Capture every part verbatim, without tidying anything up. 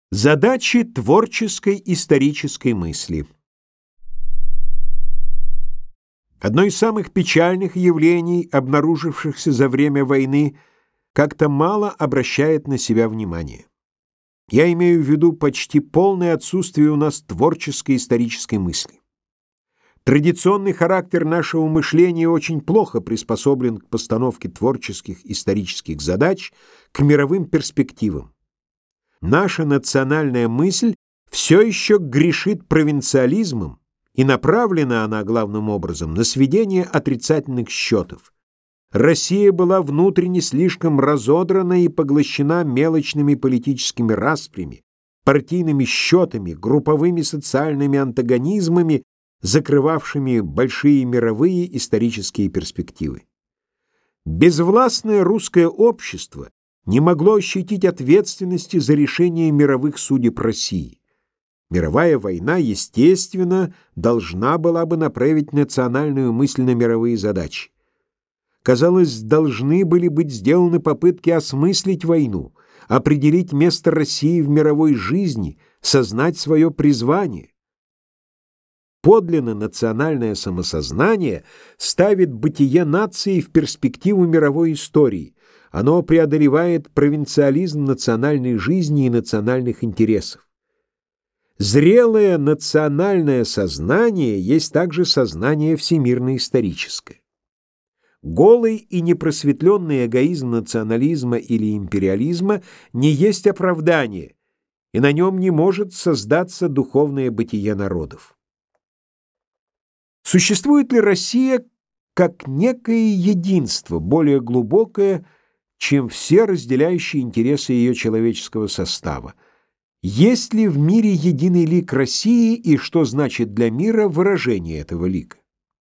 Задачи творческой исторической мысли. Одно из самых печальных явлений, обнаружившихся за время войны, как-то мало обращает на себя внимание. Я имею в виду почти полное отсутствие у нас творческой исторической мысли. Традиционный характер нашего мышления очень плохо приспособлен к постановке творческих исторических задач к мировым перспективам. Наша национальная мысль все еще грешит провинциализмом, и направлена она главным образом на сведение отрицательных счетов. Россия была внутренне слишком разодрана и поглощена мелочными политическими распрями, партийными счетами, групповыми социальными антагонизмами, закрывавшими большие мировые исторические перспективы. Безвластное русское общество не могло ощутить ответственности за решение мировых судеб России. Мировая война, естественно, должна была бы направить национальную мысль на мировые задачи. Казалось, должны были быть сделаны попытки осмыслить войну, определить место России в мировой жизни, сознать свое призвание. Подлинно национальное самосознание ставит бытие нации в перспективу мировой истории. Оно преодолевает провинциализм национальной жизни и национальных интересов. Зрелое национальное сознание есть также сознание всемирно-историческое. Голый и непросветленный эгоизм национализма или империализма не есть оправдание, и на нем не может создаться духовное бытие народов. Существует ли Россия как некое единство, более глубокое, чем все разделяющие интересы ее человеческого состава? Есть ли в мире единый лик России и что значит для мира выражение этого лика?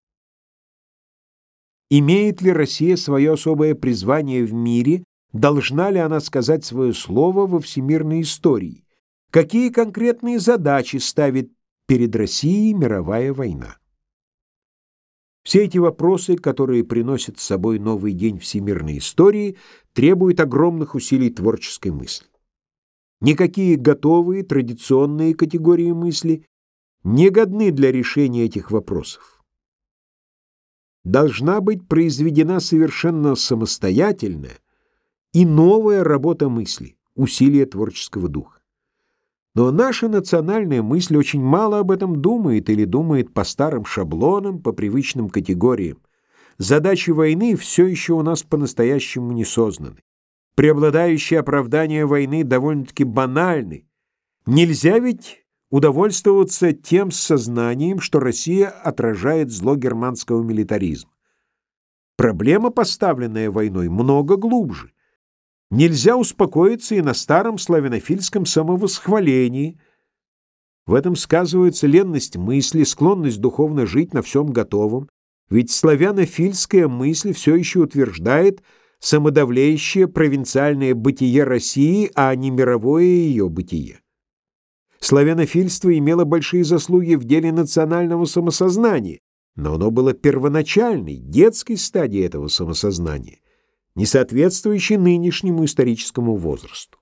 Имеет ли Россия свое особое призвание в мире? Должна ли она сказать свое слово во всемирной истории? Какие конкретные задачи ставит перед Россией мировая война? Все эти вопросы, которые приносят с собой новый день всемирной истории, требуют огромных усилий творческой мысли. Никакие готовые традиционные категории мысли не годны для решения этих вопросов. Должна быть произведена совершенно самостоятельная и новая работа мысли, усилия творческого духа. Но наша национальная мысль очень мало об этом думает или думает по старым шаблонам, по привычным категориям. Задачи войны все еще у нас по-настоящему не сознаны. Преобладающие оправдания войны довольно-таки банальны. Нельзя ведь удовольствоваться тем сознанием, что Россия отражает зло германского милитаризма. Проблема, поставленная войной, много глубже. Нельзя успокоиться и на старом славянофильском самовосхвалении. В этом сказывается ленность мысли, склонность духовно жить на всем готовом. Ведь славянофильская мысль все еще утверждает самодовлеющее провинциальное бытие России, а не мировое ее бытие. Славянофильство имело большие заслуги в деле национального самосознания, но оно было первоначальной, детской стадией этого самосознания, не соответствующей нынешнему историческому возрасту.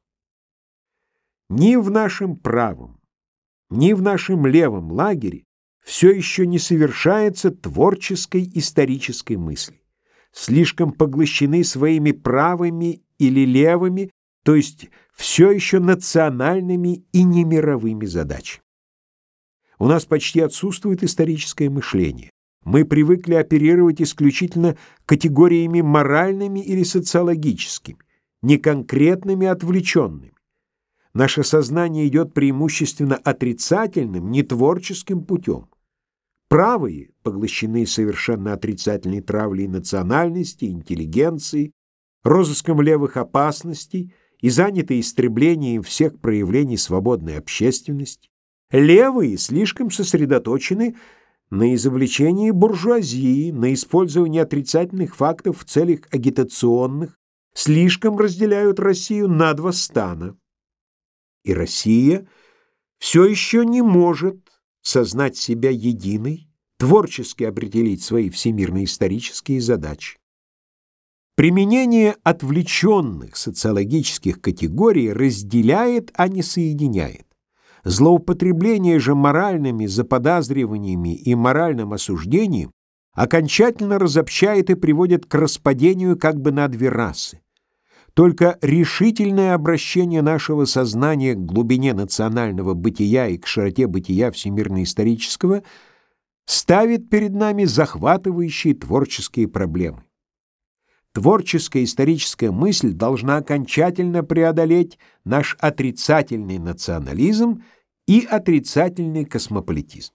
Ни в нашем правом, ни в нашем левом лагере все еще не совершается творческой исторической мысли. Слишком поглощены своими правыми или левыми, то есть все еще национальными и немировыми задачами. У нас почти отсутствует историческое мышление. Мы привыкли оперировать исключительно категориями моральными или социологическими, не конкретными, а отвлеченными. Наше сознание идет преимущественно отрицательным, не творческим путем. Правые поглощены совершенно отрицательной травлей национальности, интеллигенции, розыском левых опасностей и заняты истреблением всех проявлений свободной общественности. Левые слишком сосредоточены на извлечении буржуазии, на использовании отрицательных фактов в целях агитационных, слишком разделяют Россию на два стана. И Россия все еще не может сознать себя единой, творчески определить свои всемирно-исторические задачи. Применение отвлеченных социологических категорий разделяет, а не соединяет. Злоупотребление же моральными заподозриваниями и моральным осуждением окончательно разобщает и приводит к распадению как бы на две расы. Только решительное обращение нашего сознания к глубине национального бытия и к широте бытия всемирно-исторического ставит перед нами захватывающие творческие проблемы. Творческая историческая мысль должна окончательно преодолеть наш отрицательный национализм и отрицательный космополитизм.